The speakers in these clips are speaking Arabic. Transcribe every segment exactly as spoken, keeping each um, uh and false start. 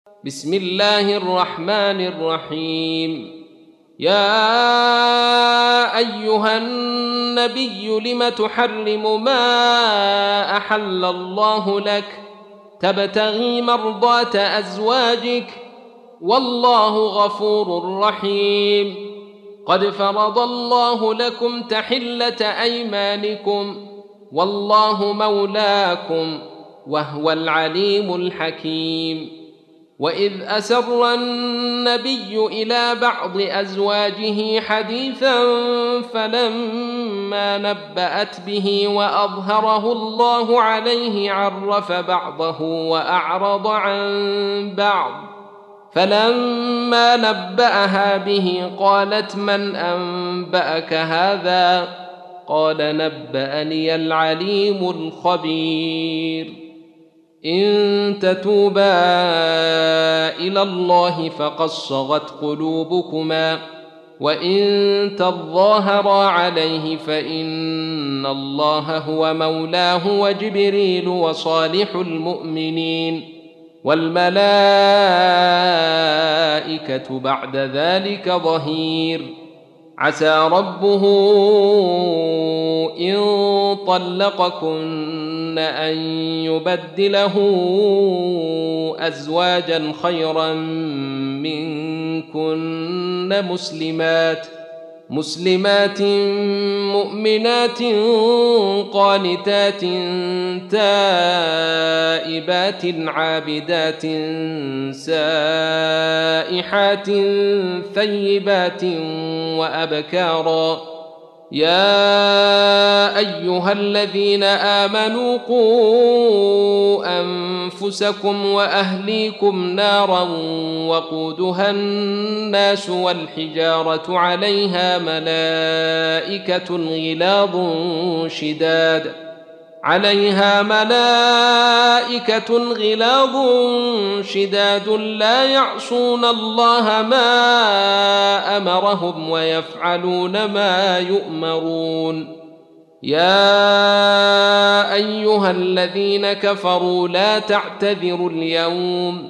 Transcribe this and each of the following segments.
بسم الله الرحمن الرحيم. يا أيها النبي لم تحرم ما أحل الله لك تبتغي مرضات أزواجك والله غفور رحيم. قد فرض الله لكم تحلة أيمانكم والله مولاكم وهو العليم الحكيم. وإذ أسر النبي إلى بعض أزواجه حديثا فلما نبأت به وأظهره الله عليه عرف بعضه وأعرض عن بعض، فلما نبأها به قالت من أنبأك هذا؟ قال نبأني العليم الخبير. إن تتوبا إلى الله فقد صغت قلوبكما وإن تظاهرا عليه فإن الله هو مولاه وجبريل وصالح المؤمنين والملائكة بعد ذلك ظهير. عسى ربه إن طلقكن أن يبدله أزواجا خيرا منكن مسلمات مسلمات مؤمنات قانتات تائبات عابدات سائحات ثيبات وأبكارا. يا أيها الذين آمنوا قوا أنفسكم وأهليكم نارا وقودها الناس والحجارة عليها ملائكة غلاظ شداد عليها ملائكة غلاظ شداد لا يعصون الله ما أمرهم ويفعلون ما يؤمرون. يا أيها الذين كفروا لا تعتذروا اليوم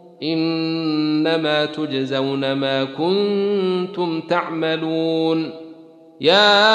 إنما تجزون ما كنتم تعملون. يا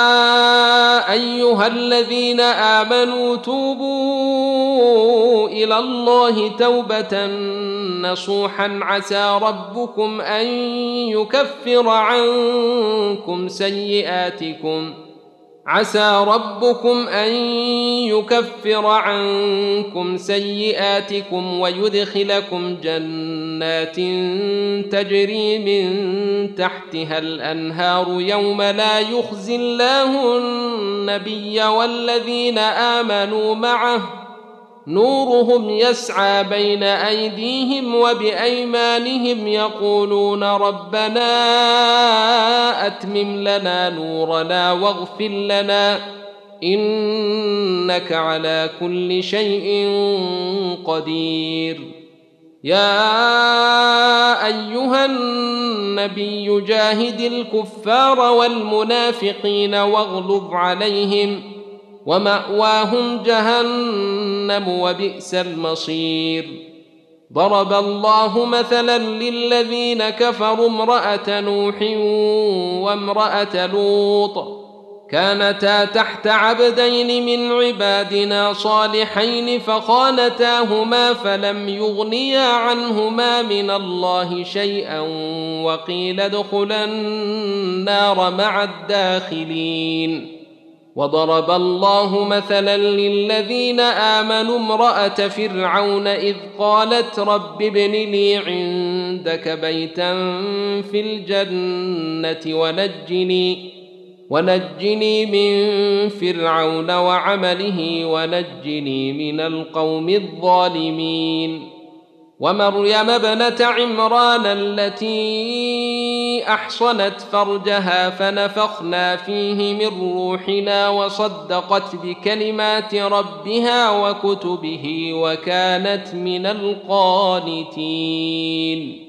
أيها الذين آمنوا توبوا إلى الله توبة نصوحا عسى ربكم أن يكفر عنكم سيئاتكم عسى ربكم أن يكفر عنكم سيئاتكم ويدخلكم جنات تجري من تحتها الأنهار يوم لا يخزي الله النبي والذين آمنوا معه نورهم يسعى بين أيديهم وبأيمانهم يقولون ربنا أتمم لنا نورنا واغفر لنا إنك على كل شيء قدير. يا أيها النبي جاهد الكفار والمنافقين واغلظ عليهم ومأواهم جهنم وبئس المصير. ضرب الله مثلا للذين كفروا امرأة نوح وامرأة لوط كانتا تحت عبدين من عبادنا صالحين فخانتاهما فلم يغنيا عنهما من الله شيئا وقيل ادخلا النار مع الداخلين. وضرب الله مثلا للذين آمنوا امرأة فرعون إذ قالت رب ابن لي عندك بيتا في الجنة ونجني ونجني من فرعون وعمله ونجني من القوم الظالمين. ومريم ابنة عمران التي أحصنت فرجها فنفخنا فيه من روحنا وصدقت بكلمات ربها وكتبه وكانت من القانتين.